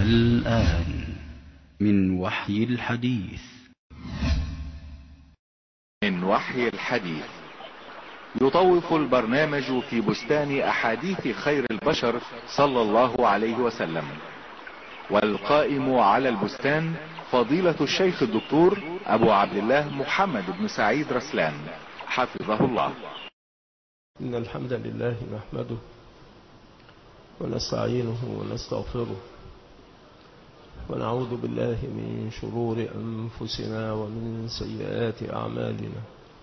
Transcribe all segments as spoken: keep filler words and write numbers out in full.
الآن من وحي الحديث من وحي الحديث يطوف البرنامج في بستان أحاديث خير البشر صلى الله عليه وسلم، والقائم على البستان فضيلة الشيخ الدكتور أبو عبد الله محمد بن سعيد رسلان حفظه الله. إن الحمد لله نحمده ونستعينه ونستغفره ونعوذ بالله من شرور أنفسنا ومن سيئات أعمالنا.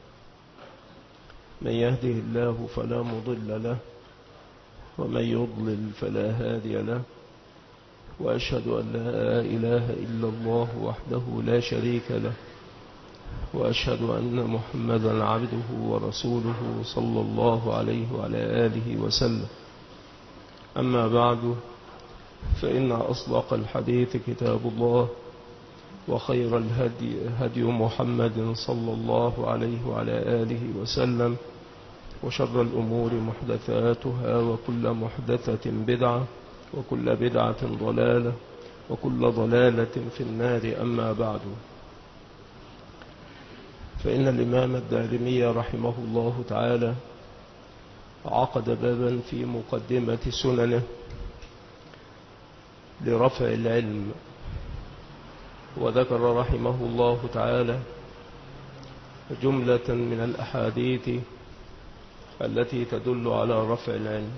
من يهده الله فلا مضل له ومن يضلل فلا هادي له، وأشهد أن لا إله إلا الله وحده لا شريك له، وأشهد أن محمدا عبده ورسوله صلى الله عليه وعلى آله وسلم. أما بعد، فإن أصدق الحديث كتاب الله، وخير الهدي هدي محمد صلى الله عليه وعلى آله وسلم، وشر الأمور محدثاتها، وكل محدثة بدعة، وكل بدعة ضلالة، وكل ضلالة في النار. أما بعد، فإن الإمام الدارمي رحمه الله تعالى عقد بابا في مقدمة سننه لرفع العلم، وذكر رحمه الله تعالى جملة من الأحاديث التي تدل على رفع العلم.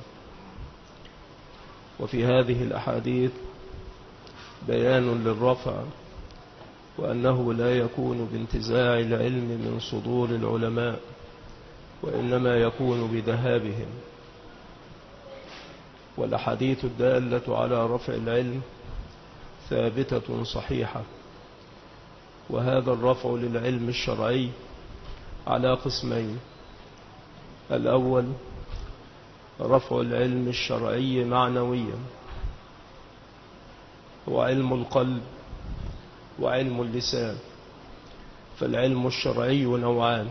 وفي هذه الأحاديث بيان للرفع، وأنه لا يكون بانتزاع العلم من صدور العلماء، وإنما يكون بذهابهم. والأحاديث الدالة على رفع العلم ثابتة صحيحة. وهذا الرفع للعلم الشرعي على قسمين: الأول رفع العلم الشرعي معنويا، هو علم القلب وعلم اللسان. فالعلم الشرعي نوعان.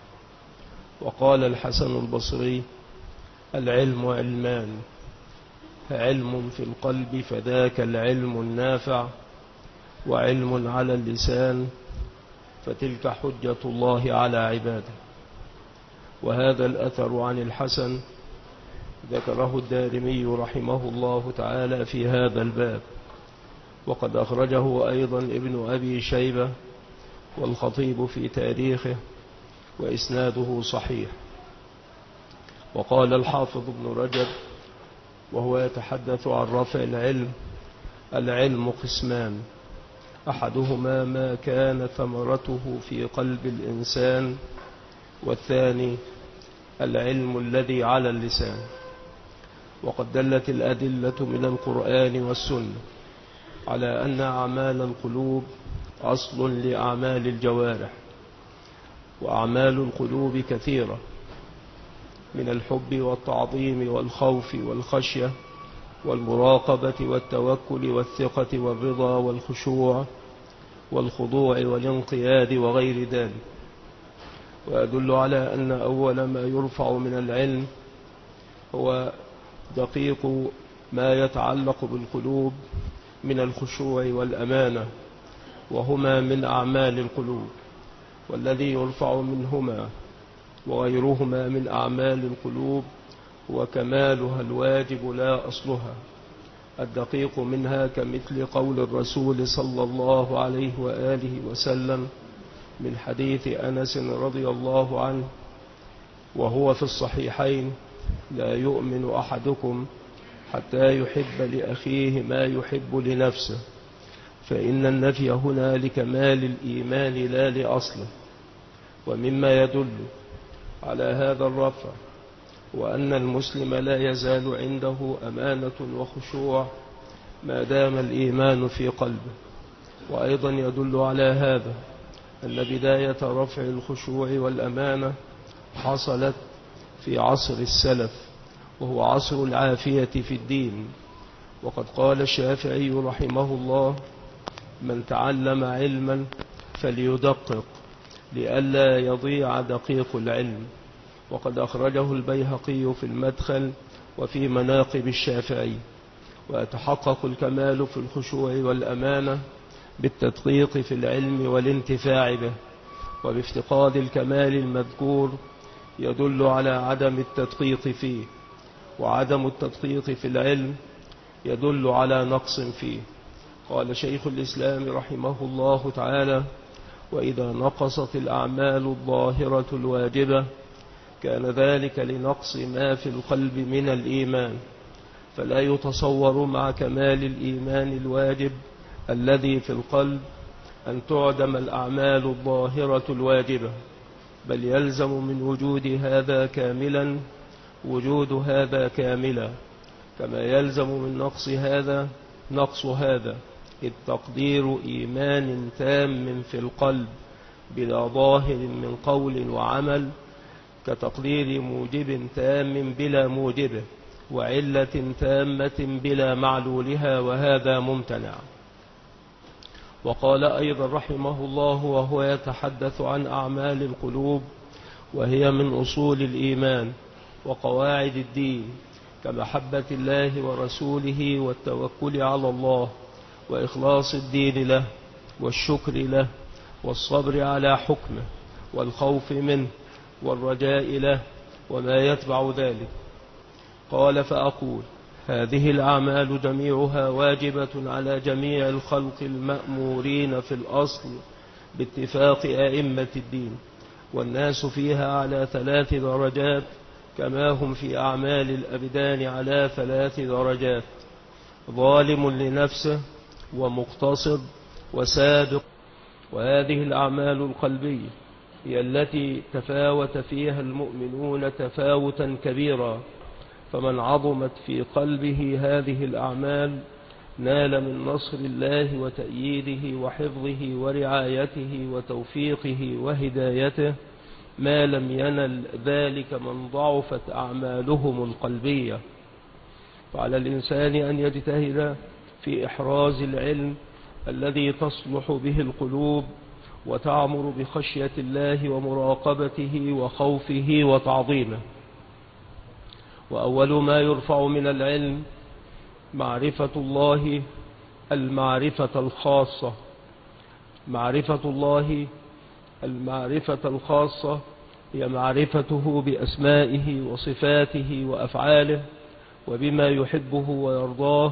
وقال الحسن البصري: العلم علمان، علم في القلب فذاك العلم النافع، وعلم على اللسان فتلك حجة الله على عباده. وهذا الأثر عن الحسن ذكره الدارمي رحمه الله تعالى في هذا الباب، وقد أخرجه أيضا ابن أبي شيبة والخطيب في تاريخه، وإسناده صحيح. وقال الحافظ ابن رجب وهو يتحدث عن رفع العلم: العلم قسمان، أحدهما ما كان ثمرته في قلب الإنسان، والثاني العلم الذي على اللسان. وقد دلت الأدلة من القرآن والسنة على أن أعمال القلوب أصل لأعمال الجوارح، وأعمال القلوب كثيرة، من الحب والتعظيم والخوف والخشية والمراقبة والتوكل والثقة والرضا والخشوع والخضوع والانقياد وغير ذلك. ويدل على أن أول ما يرفع من العلم هو دقيق ما يتعلق بالقلوب من الخشوع والأمانة، وهما من أعمال القلوب، والذي يرفع منهما وغيرهما من أعمال القلوب هو كمالها الواجب لا أصلها. الدقيق منها كمثل قول الرسول صلى الله عليه وآله وسلم من حديث أنس رضي الله عنه وهو في الصحيحين: لا يؤمن أحدكم حتى يحب لأخيه ما يحب لنفسه. فإن النفي هنا لكمال الإيمان لا لأصله. ومما يدل على هذا الرفع وأن المسلم لا يزال عنده أمانة وخشوع ما دام الإيمان في قلبه. وأيضا يدل على هذا أن بداية رفع الخشوع والأمانة حصلت في عصر السلف، وهو عصر العافية في الدين. وقد قال الشافعي رحمه الله: من تعلم علما فليدقق لئلا يضيع دقيق العلم. وقد أخرجه البيهقي في المدخل وفي مناقب الشافعي. ويتحقق الكمال في الخشوع والأمانة بالتدقيق في العلم والانتفاع به. وبافتقاد الكمال المذكور يدل على عدم التدقيق فيه، وعدم التدقيق في العلم يدل على نقص فيه. قال شيخ الإسلام رحمه الله تعالى: وإذا نقصت الأعمال الظاهرة الواجبة كان ذلك لنقص ما في القلب من الإيمان، فلا يتصور مع كمال الإيمان الواجب الذي في القلب أن تعدم الأعمال الظاهرة الواجبة، بل يلزم من وجود هذا كاملا وجود هذا كاملا، كما يلزم من نقص هذا نقص هذا، إذ تقدير إيمان تام في القلب بلا ظاهر من قول وعمل كتقدير موجب تام بلا موجبه، وعلة تامة بلا معلولها، وهذا ممتنع. وقال أيضا رحمه الله وهو يتحدث عن أعمال القلوب، وهي من أصول الإيمان وقواعد الدين، كمحبة الله ورسوله والتوكل على الله وإخلاص الدين له والشكر له والصبر على حكمه والخوف منه والرجاء له وما يتبع ذلك. قال: فأقول هذه الأعمال جميعها واجبة على جميع الخلق المأمورين في الأصل باتفاق أئمة الدين، والناس فيها على ثلاث درجات كما هم في أعمال الأبدان على ثلاث درجات: ظالم لنفسه ومقتصد وسابق. وهذه الأعمال القلبية هي التي تفاوت فيها المؤمنون تفاوتا كبيرا، فمن عظمت في قلبه هذه الأعمال نال من نصر الله وتأييده وحفظه ورعايته وتوفيقه وهدايته ما لم ينل ذلك من ضعفت أعمالهم القلبية. فعلى الإنسان أن يجتهد في إحراز العلم الذي تصلح به القلوب وتعمر بخشية الله ومراقبته وخوفه وتعظيمه. وأول ما يرفع من العلم معرفة الله المعرفة الخاصة. معرفة الله المعرفة الخاصة هي معرفته بأسمائه وصفاته وأفعاله وبما يحبه ويرضاه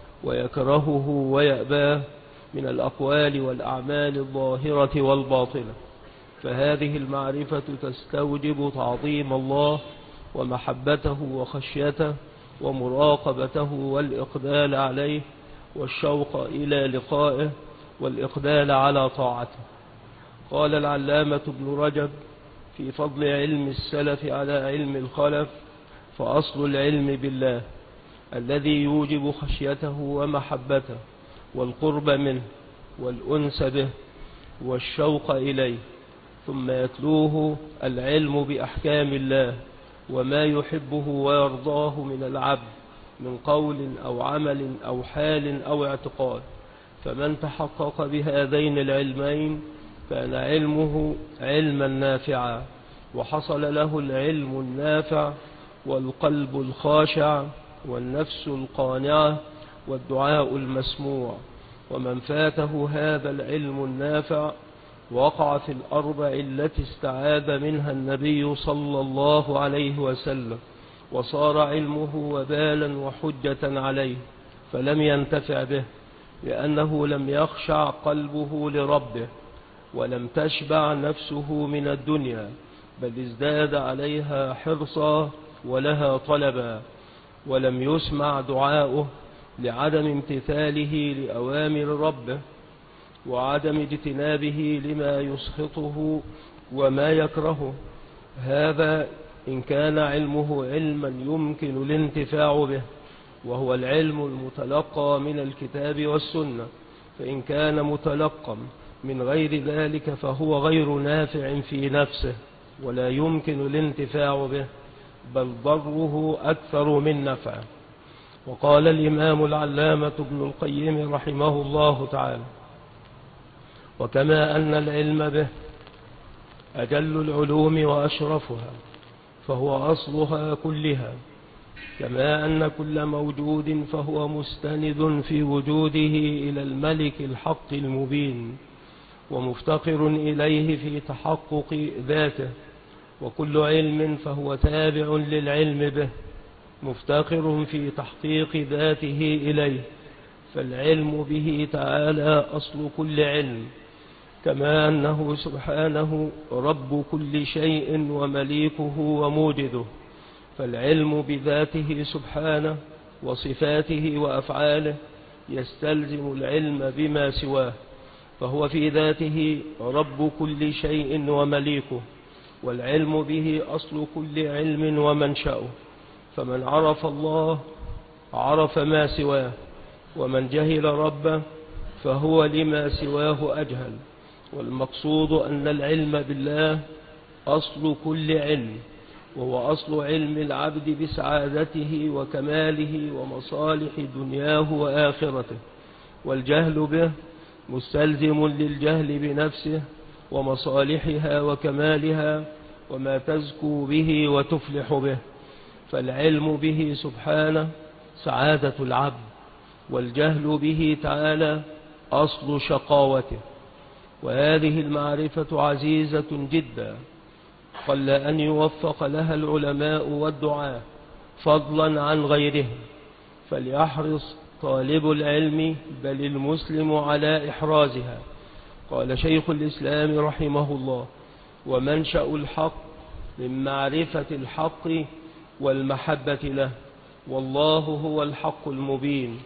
ويكرهه ويأباه من الأقوال والأعمال الظاهرة والباطنة. فهذه المعرفة تستوجب تعظيم الله ومحبته وخشيته ومراقبته والإقبال عليه والشوق إلى لقائه والإقبال على طاعته. قال العلامة ابن رجب في فضل علم السلف على علم الخلف: فأصل العلم بالله الذي يوجب خشيته ومحبته والقرب منه والأنس به والشوق إليه، ثم يتلوه العلم بأحكام الله وما يحبه ويرضاه من العبد من قول أو عمل أو حال أو اعتقاد. فمن تحقق بهذين العلمين كان علمه علما نافعا، وحصل له العلم النافع والقلب الخاشع والنفس القانعة والدعاء المسموع. ومن فاته هذا العلم النافع وقع في الأربع التي استعاذ منها النبي صلى الله عليه وسلم، وصار علمه وبالا وحجة عليه، فلم ينتفع به لأنه لم يخشع قلبه لربه، ولم تشبع نفسه من الدنيا، بل ازداد عليها حرصا ولها طلبا، ولم يسمع دعاؤه لعدم امتثاله لأوامر ربه وعدم اجتنابه لما يسخطه وما يكرهه. هذا إن كان علمه علما يمكن الانتفاع به، وهو العلم المتلقى من الكتاب والسنة. فإن كان متلقى من غير ذلك فهو غير نافع في نفسه ولا يمكن الانتفاع به، بل ضره أكثر من نفعه. وقال الإمام العلامة ابن القيم رحمه الله تعالى: وكما أن العلم به أجل العلوم وأشرفها، فهو أصلها كلها، كما أن كل موجود فهو مستند في وجوده إلى الملك الحق المبين ومفتقر إليه في تحقق ذاته، وكل علم فهو تابع للعلم به مفتقر في تحقيق ذاته إليه، فالعلم به تعالى أصل كل علم، كما أنه سبحانه رب كل شيء ومليكه وموجده، فالعلم بذاته سبحانه وصفاته وأفعاله يستلزم العلم بما سواه، فهو في ذاته رب كل شيء ومليكه، والعلم به أصل كل علم ومنشأه، فمن عرف الله عرف ما سواه، ومن جهل ربه فهو لما سواه أجهل. والمقصود أن العلم بالله أصل كل علم، وهو أصل علم العبد بسعادته وكماله ومصالح دنياه وآخرته، والجهل به مستلزم للجهل بنفسه ومصالحها وكمالها وما تزكو به وتفلح به، فالعلم به سبحانه سعادة العبد، والجهل به تعالى أصل شقاوته. وهذه المعرفة عزيزة جدا، قل أن يوفق لها العلماء والدعاة فضلا عن غيرهم، فليحرص طالب العلم بل المسلم على إحرازها. قال شيخ الإسلام رحمه الله: ومنشأ الحق من معرفة الحق والمحبة له، والله هو الحق المبين،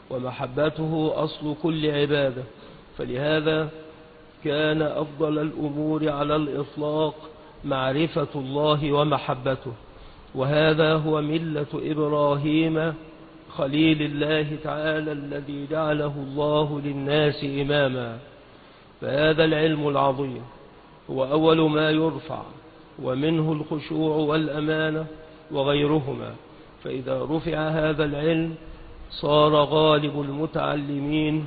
ومحبته أصل كل عبادة، فلهذا كان أفضل الأمور على الإطلاق معرفة الله ومحبته، وهذا هو ملة إبراهيم خليل الله تعالى الذي جعله الله للناس إماما. فهذا العلم العظيم هو أول ما يرفع، ومنه الخشوع والأمانة وغيرهما، فإذا رفع هذا العلم صار غالب المتعلمين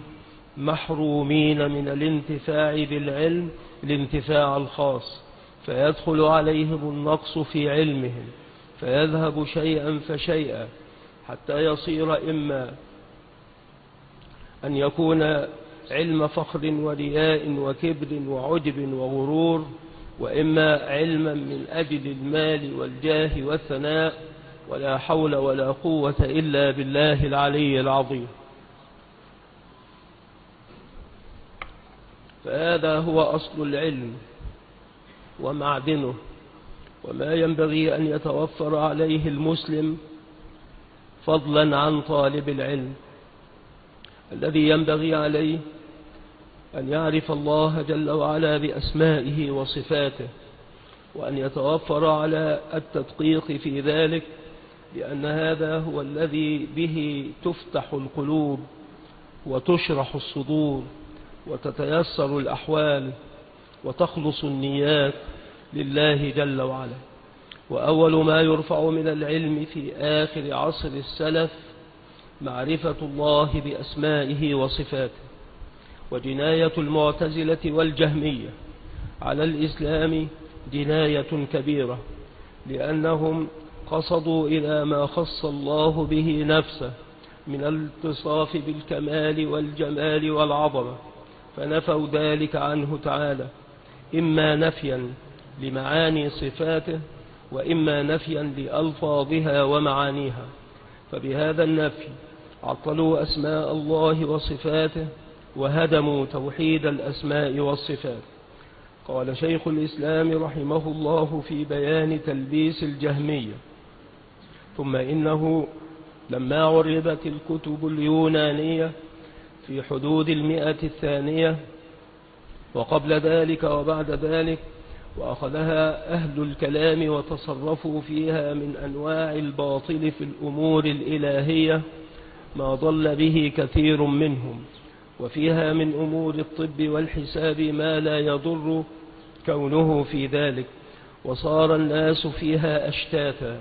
محرومين من الانتفاع بالعلم الانتفاع الخاص، فيدخل عليهم النقص في علمهم، فيذهب شيئا فشيئا حتى يصير إما أن يكون علم فخر ورياء وكبر وعجب وغرور، وإما علما من أجل المال والجاه والثناء، ولا حول ولا قوة إلا بالله العلي العظيم. فهذا هو أصل العلم ومعدنه، وما ينبغي أن يتوفر عليه المسلم فضلا عن طالب العلم. الذي ينبغي عليه أن يعرف الله جل وعلا بأسمائه وصفاته، وأن يتوفر على التدقيق في ذلك، لأن هذا هو الذي به تفتح القلوب وتشرح الصدور وتتيسر الأحوال وتخلص النيات لله جل وعلا. وأول ما يرفع من العلم في آخر عصر السلف معرفة الله بأسمائه وصفاته. وجناية المعتزلة والجهمية على الإسلام جناية كبيرة، لأنهم قصدوا إلى ما خص الله به نفسه من الاتصاف بالكمال والجمال والعظمة، فنفوا ذلك عنه تعالى، إما نفيا لمعاني صفاته، وإما نفيا لألفاظها ومعانيها. فبهذا النفي عطلوا أسماء الله وصفاته وهدموا توحيد الأسماء والصفات. قال شيخ الإسلام رحمه الله في بيان تلبيس الجهمية: ثم إنه لما عربت الكتب اليونانية في حدود المئة الثانية وقبل ذلك وبعد ذلك، وأخذها أهل الكلام وتصرفوا فيها من أنواع الباطل في الأمور الإلهية ما ضل به كثير منهم، وفيها من أمور الطب والحساب ما لا يضر كونه في ذلك، وصار الناس فيها أشتاتا،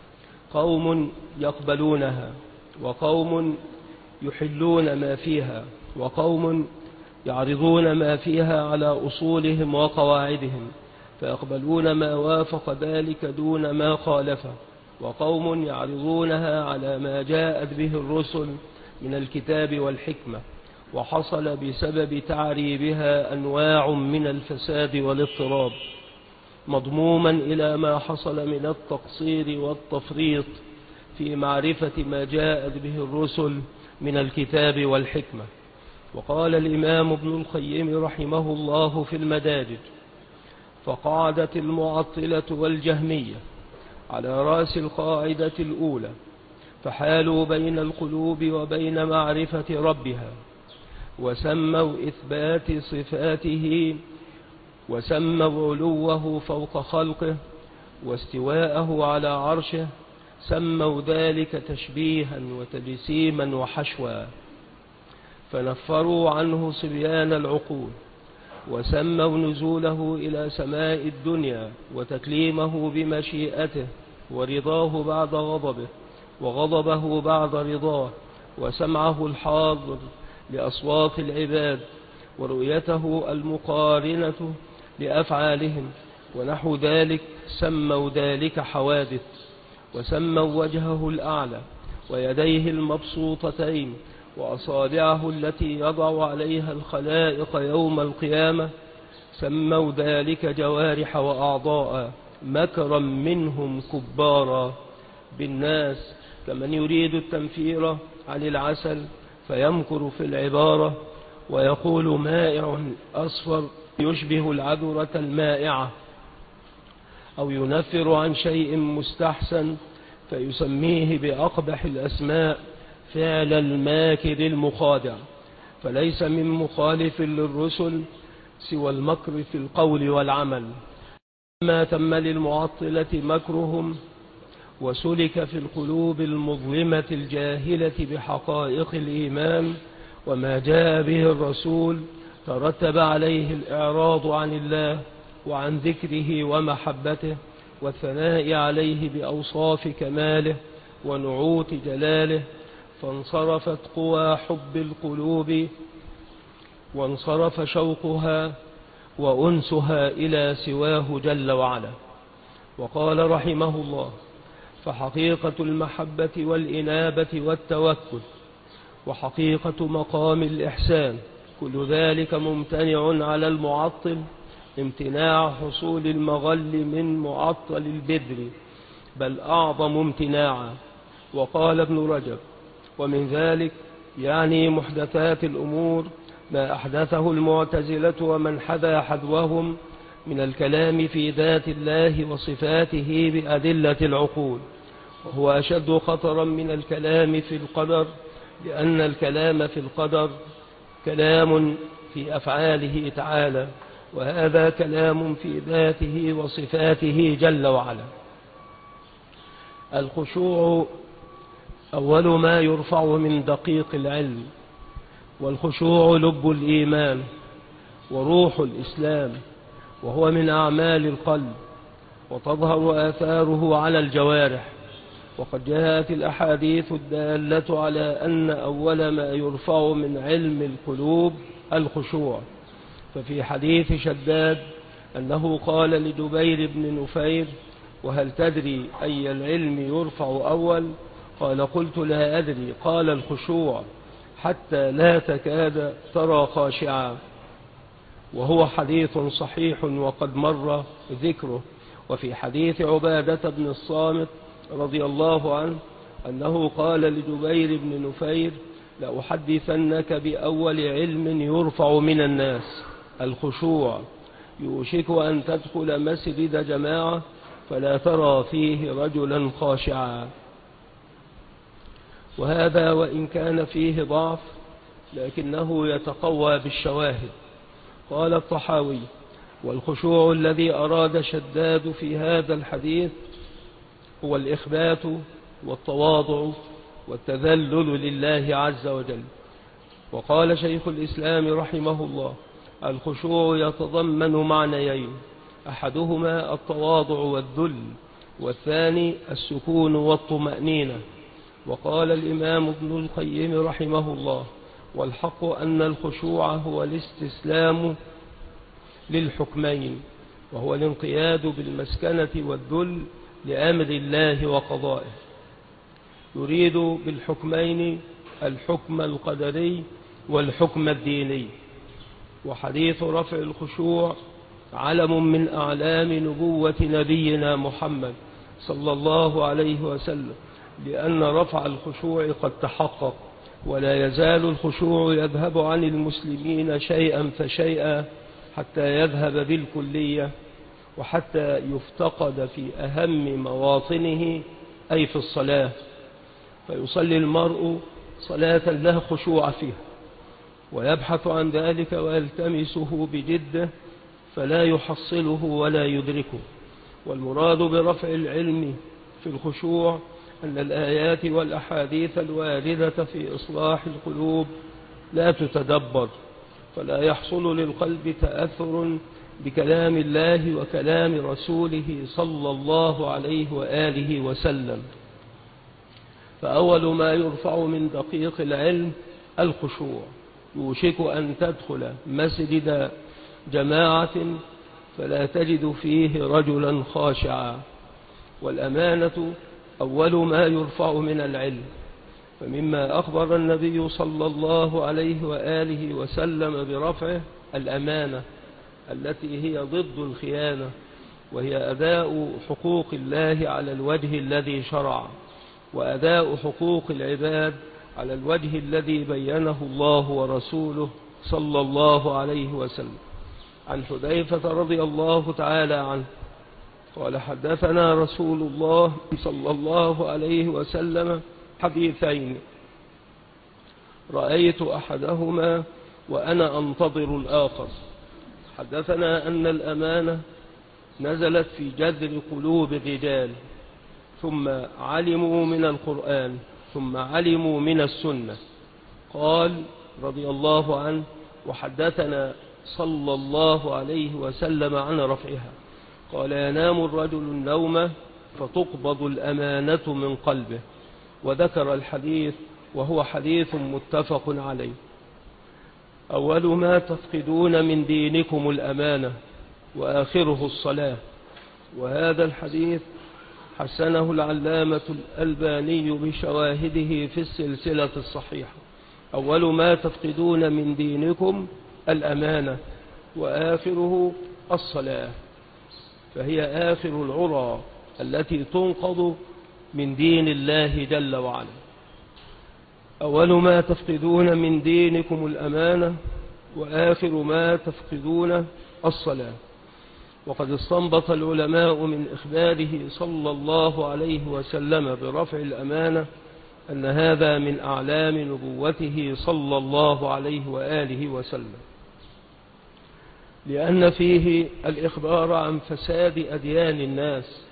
قوم يقبلونها وقوم يحلون ما فيها وقوم يعرضون ما فيها على أصولهم وقواعدهم، فيقبلون ما وافق ذلك دون ما خالفه، وقوم يعرضونها على ما جاءت به الرسل من الكتاب والحكمة، وحصل بسبب تعريبها أنواع من الفساد والاضطراب، مضموما إلى ما حصل من التقصير والتفريط في معرفة ما جاءت به الرسل من الكتاب والحكمة. وقال الإمام ابن القيم رحمه الله في المدارج: فقعدت المعطلة والجهمية على رأس القاعدة الأولى، فحالوا بين القلوب وبين معرفة ربها، وسموا إثبات صفاته، وسموا علوه فوق خلقه واستواءه على عرشه، سموا ذلك تشبيها وتجسيما وحشوا، فنفروا عنه صبيان العقول، وسموا نزوله إلى سماء الدنيا وتكليمه بمشيئته ورضاه بعد غضبه وغضبه بعد رضاه، وسمعه الحاضر لأصوات العباد، ورؤيته المقارنة لأفعالهم، ونحو ذلك، سموا ذلك حوادث. وسموا وجهه الأعلى ويديه المبسوطتين وأصابعه التي يضع عليها الخلائق يوم القيامة، سموا ذلك جوارح وأعضاء، مكرا منهم كبارا بالناس، كمن يريد التنفير عن العسل فيمكر في العبارة ويقول مائع أصفر يشبه العذرة المائعة، أو ينفر عن شيء مستحسن فيسميه بأقبح الأسماء فعل الماكر المخادع. فليس من مخالف للرسل سوى المكر في القول والعمل. ما تم للمعطلة مكرهم وسلك في القلوب المظلمة الجاهلة بحقائق الإيمان وما جاء به الرسول، ترتب عليه الإعراض عن الله وعن ذكره ومحبته والثناء عليه بأوصاف كماله ونعوت جلاله، فانصرفت قوى حب القلوب وانصرف شوقها وأنسها إلى سواه جل وعلا. وقال رحمه الله: فحقيقة المحبة والإنابة والتوكل وحقيقة مقام الإحسان كل ذلك ممتنع على المعطل امتناع حصول المغل من معطل البذر، بل أعظم امتناعا. وقال ابن رجب: ومن ذلك يعني محدثات الأمور ما أحدثه المعتزلة ومن حذا حذوهم من الكلام في ذات الله وصفاته بأدلة العقول، وهو أشد خطرا من الكلام في القدر، لأن الكلام في القدر كلام في أفعاله تعالى، وهذا كلام في ذاته وصفاته جل وعلا. الخشوع أول ما يرفع من دقيق العلم، والخشوع لب الإيمان وروح الإسلام، وهو من أعمال القلب، وتظهر آثاره على الجوارح. وقد جاءت الأحاديث الدالة على أن أول ما يرفع من علم القلوب الخشوع. ففي حديث شداد أنه قال لجبير بن نفير: وهل تدري أي العلم يرفع أول؟ قال: قلت لا أدري. قال: الخشوع، حتى لا تكاد ترى خاشعا. وهو حديث صحيح وقد مر ذكره. وفي حديث عبادة بن الصامت رضي الله عنه أنه قال لجبير بن نفير: لأحدثنك بأول علم يرفع من الناس الخشوع، يوشك أن تدخل مسجد جماعة فلا ترى فيه رجلا خاشعا. وهذا وإن كان فيه ضعف لكنه يتقوى بالشواهد. قال الطحاوي: والخشوع الذي أراد شداد في هذا الحديث هو الإخبات والتواضع والتذلل لله عز وجل. وقال شيخ الإسلام رحمه الله: الخشوع يتضمن معنيين، أحدهما التواضع والذل، والثاني السكون والطمأنينة. وقال الإمام ابن القيم رحمه الله: والحق أن الخشوع هو الاستسلام للحكمين، وهو الانقياد بالمسكنة والذل لأمر الله وقضائه، يريد بالحكمين الحكم القدري والحكم الديني. وحديث رفع الخشوع علم من أعلام نبوة نبينا محمد صلى الله عليه وسلم، لأن رفع الخشوع قد تحقق، ولا يزال الخشوع يذهب عن المسلمين شيئا فشيئا حتى يذهب بالكلية، وحتى يفتقد في أهم مواطنه أي في الصلاة، فيصلي المرء صلاة لا خشوع فيها، ويبحث عن ذلك ويلتمسه بجده فلا يحصله ولا يدركه. والمراد برفع العلم في الخشوع أن الآيات والأحاديث الواردة في إصلاح القلوب لا تتدبر، فلا يحصل للقلب تأثر بكلام الله وكلام رسوله صلى الله عليه وآله وسلم. فأول ما يرفع من دقيق العلم الخشوع. يوشك أن تدخل مسجد جماعة فلا تجد فيه رجلا خاشعا، والأمانة أول ما يرفع من العلم. فمما أخبر النبي صلى الله عليه وآله وسلم برفعه الأمانة التي هي ضد الخيانة، وهي أداء حقوق الله على الوجه الذي شرع، وأداء حقوق العباد على الوجه الذي بينه الله ورسوله صلى الله عليه وسلم. عن حذيفة رضي الله تعالى عنه قال حدثنا رسول الله صلى الله عليه وسلم حديثين رأيت أحدهما وأنا أنتظر الآخر. حدثنا أن الأمانة نزلت في جذر قلوب الرجال، ثم علموا من القرآن، ثم علموا من السنة. قال رضي الله عنه وحدثنا صلى الله عليه وسلم عن رفعها، قال ينام الرجل النوم فتقبض الأمانة من قلبه، وذكر الحديث وهو حديث متفق عليه. أول ما تفقدون من دينكم الأمانة، وآخره الصلاة. وهذا الحديث حسنه العلامة الألباني بشواهده في السلسلة الصحيحة. أول ما تفقدون من دينكم الأمانة، وآخره الصلاة، فهي آخر العرى التي تنقض من دين الله جل وعلا. أول ما تفقدون من دينكم الأمانة، وآخر ما تفقدون الصلاة. وقد استنبط العلماء من إخباره صلى الله عليه وسلم برفع الأمانة أن هذا من أعلام نبوته صلى الله عليه وآله وسلم، لأن فيه الإخبار عن فساد أديان الناس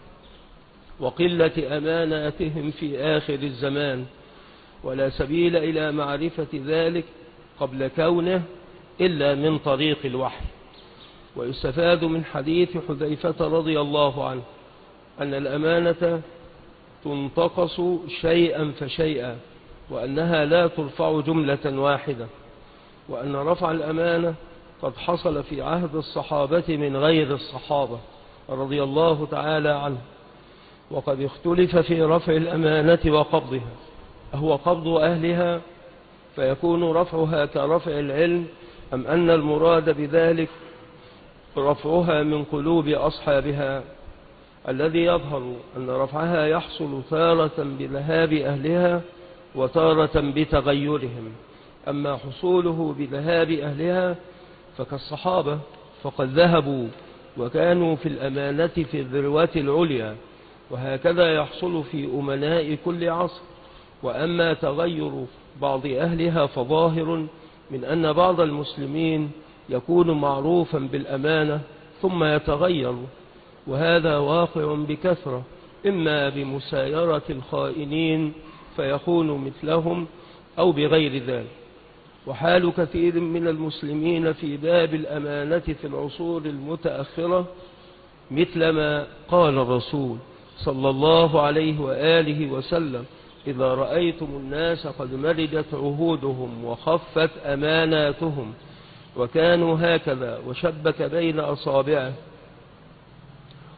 وقلة أماناتهم في آخر الزمان، ولا سبيل إلى معرفة ذلك قبل كونه إلا من طريق الوحي. ويستفاد من حديث حذيفة رضي الله عنه أن الأمانة تنتقص شيئا فشيئا، وأنها لا ترفع جملة واحدة، وأن رفع الأمانة قد حصل في عهد الصحابة من غير الصحابة رضي الله تعالى عنه. وقد اختلف في رفع الأمانة وقبضها، أهو قبض أهلها فيكون رفعها كرفع العلم، أم أن المراد بذلك رفعها من قلوب أصحابها؟ الذي يظهر أن رفعها يحصل تارة بذهاب أهلها وتارة بتغيرهم. أما حصوله بذهاب أهلها فكالصحابة، فقد ذهبوا وكانوا في الأمانة في الذروة العليا، وهكذا يحصل في أمناء كل عصر. وأما تغير بعض أهلها فظاهر من أن بعض المسلمين يكون معروفا بالأمانة ثم يتغير، وهذا واقع بكثرة، إما بمسايرة الخائنين فيكون مثلهم أو بغير ذلك. وحال كثير من المسلمين في باب الأمانة في العصور المتأخرة مثل ما قال الرسول صلى الله عليه وآله وسلم: إذا رأيتم الناس قد مرجت عهودهم وخفت أماناتهم وكانوا هكذا، وشبك بين أصابعه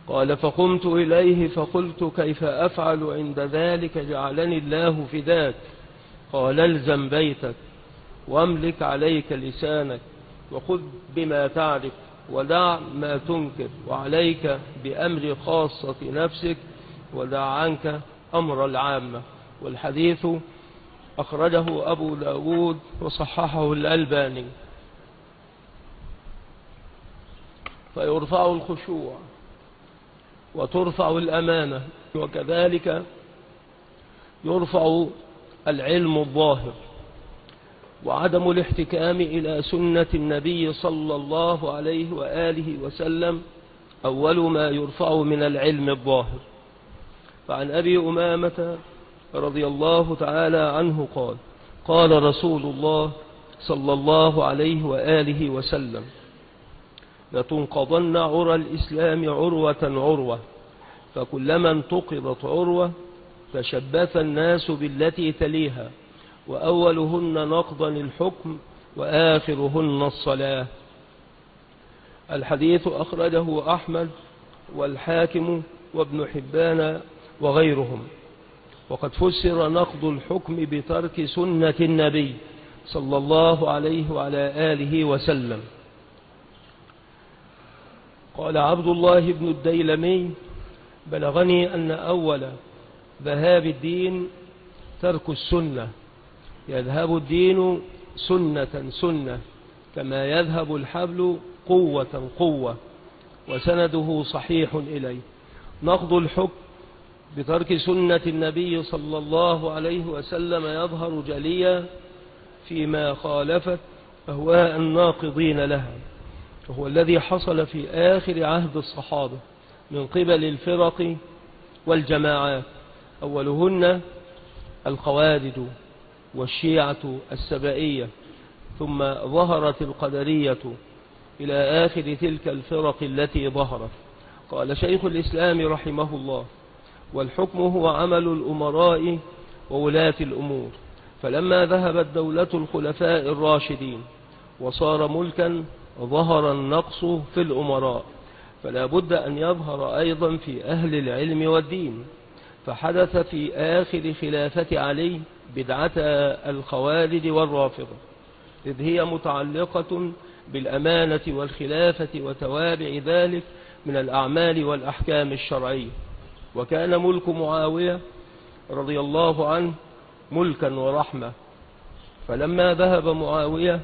قال فقمت إليه فقلت كيف أفعل عند ذلك جعلني الله فداك؟ قال الزم بيتك واملك عليك لسانك وخذ بما تعرف ودع ما تنكر، وعليك بأمر خاصة نفسك ودع عنك أمر العامة. والحديث أخرجه أبو داود وصححه الألباني. فيرفع الخشوع وترفع الأمانة، وكذلك يرفع العلم الظاهر وعدم الاحتكام إلى سنة النبي صلى الله عليه وآله وسلم أول ما يرفع من العلم الظاهر. فعن أبي أمامة رضي الله تعالى عنه قال قال رسول الله صلى الله عليه وآله وسلم لتنقضن عرى الإسلام عروة عروة، فكلما انتقضت عروة تشبث الناس بالتي تليها، وأولهن نقضا الحكم وآخرهن الصلاة. الحديث أخرجه أحمد والحاكم وابن حبان وغيرهم. وقد فسر نقض الحكم بترك سنة النبي صلى الله عليه وعلى آله وسلم. قال عبد الله بن الديلمي بلغني أن أول ذهاب الدين ترك السنة، يذهب الدين سنة سنة كما يذهب الحبل قوة قوة، وسنده صحيح إليه. نقض الحكم بترك سنة النبي صلى الله عليه وسلم يظهر جليا فيما خالفت أهواء الناقضين لها، وهو الذي حصل في آخر عهد الصحابة من قبل الفرق والجماعات، أولهن الخوارج والشيعة السبائية، ثم ظهرت القدرية إلى آخر تلك الفرق التي ظهرت. قال شيخ الإسلام رحمه الله والحكم هو عمل الأمراء وولاة الأمور، فلما ذهبت دولة الخلفاء الراشدين وصار ملكا ظهر النقص في الأمراء، فلا بد أن يظهر أيضا في أهل العلم والدين. فحدث في آخر خلافة علي بدعة الخوارج والرافضة، إذ هي متعلقة بالأمانة والخلافة وتوابع ذلك من الأعمال والأحكام الشرعية. وكان ملك معاوية رضي الله عنه ملكا ورحمة، فلما ذهب معاوية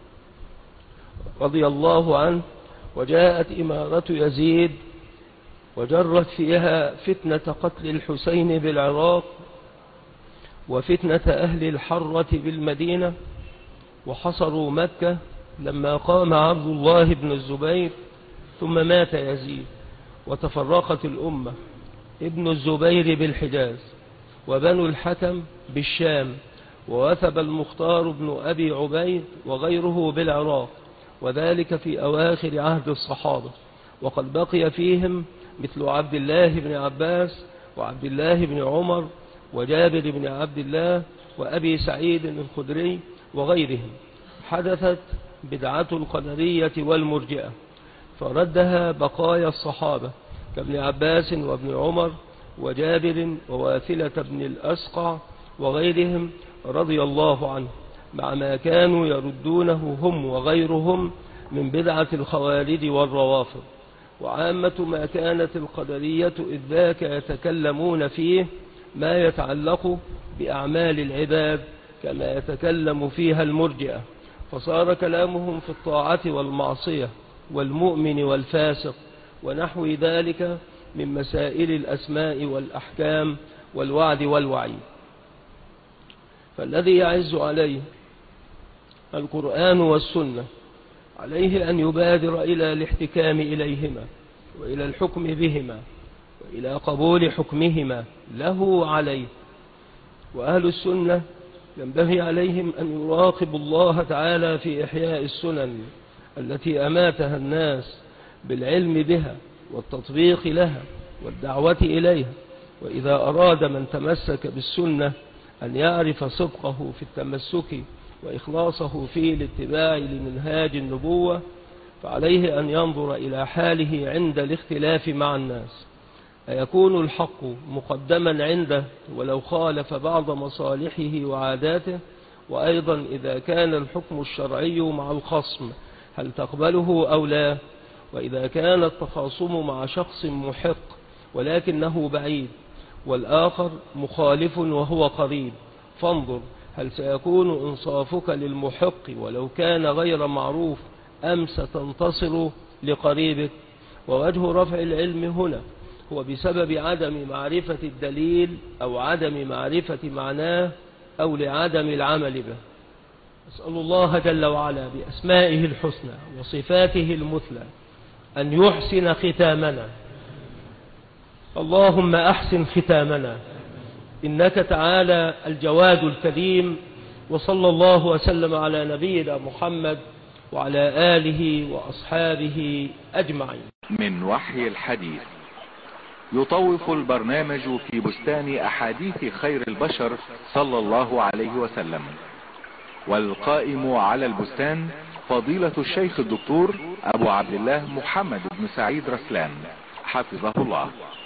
رضي الله عنه وجاءت إمارة يزيد وجرت فيها فتنة قتل الحسين بالعراق وفتنة أهل الحرة بالمدينة، وحصروا مكة لما قام عبد الله بن الزبير ثم مات يزيد، وتفرقت الأمة، ابن الزبير بالحجاز وبنو الحكم بالشام، ووثب المختار بن أبي عبيد وغيره بالعراق، وذلك في أواخر عهد الصحابة. وقد بقي فيهم مثل عبد الله بن عباس وعبد الله بن عمر وجابر بن عبد الله وأبي سعيد الخدري وغيرهم. حدثت بدعة القدرية والمرجئة فردها بقايا الصحابة كابن عباس وابن عمر وجابر وواثلة بن الأسقع وغيرهم رضي الله عنه، مع ما كانوا يردونه هم وغيرهم من بدعة الخوارج والروافض. وعامة ما كانت القدرية إذ ذاك يتكلمون فيه ما يتعلق بأعمال العباد كما يتكلم فيها المرجئة، فصار كلامهم في الطاعة والمعصية والمؤمن والفاسق ونحو ذلك من مسائل الأسماء والأحكام والوعد والوعيد. فالذي يعز عليه القرآن والسنة عليه أن يبادر إلى الاحتكام إليهما وإلى الحكم بهما وإلى قبول حكمهما له عليه. وأهل السنة ينبغي عليهم أن يراقبوا الله تعالى في إحياء السنن التي أماتها الناس بالعلم بها والتطبيق لها والدعوة إليها. وإذا أراد من تمسك بالسنة أن يعرف صدقه في التمسك وإخلاصه في الاتباع لمنهاج النبوة فعليه أن ينظر إلى حاله عند الاختلاف مع الناس، أيكون الحق مقدما عنده ولو خالف بعض مصالحه وعاداته؟ وأيضا إذا كان الحكم الشرعي مع الخصم هل تقبله أو لا؟ وإذا كان التخاصم مع شخص محق ولكنه بعيد والآخر مخالف وهو قريب، فانظر هل سيكون إنصافك للمحق ولو كان غير معروف أم ستنتصر لقريبك؟ ووجه رفع العلم هنا هو بسبب عدم معرفة الدليل أو عدم معرفة معناه أو لعدم العمل به. أسأل الله جل وعلا بأسمائه الحسنى وصفاته المثلى أن يحسن ختامنا. اللهم أحسن ختامنا إنك تعالى الجواد الكريم. وصلى الله وسلم على نبينا محمد وعلى آله وأصحابه أجمعين. من وحي الحديث يطوف البرنامج في بستان أحاديث خير البشر صلى الله عليه وسلم، والقائم على البستان فضيلة الشيخ الدكتور أبو عبد الله محمد بن سعيد رسلان حفظه الله.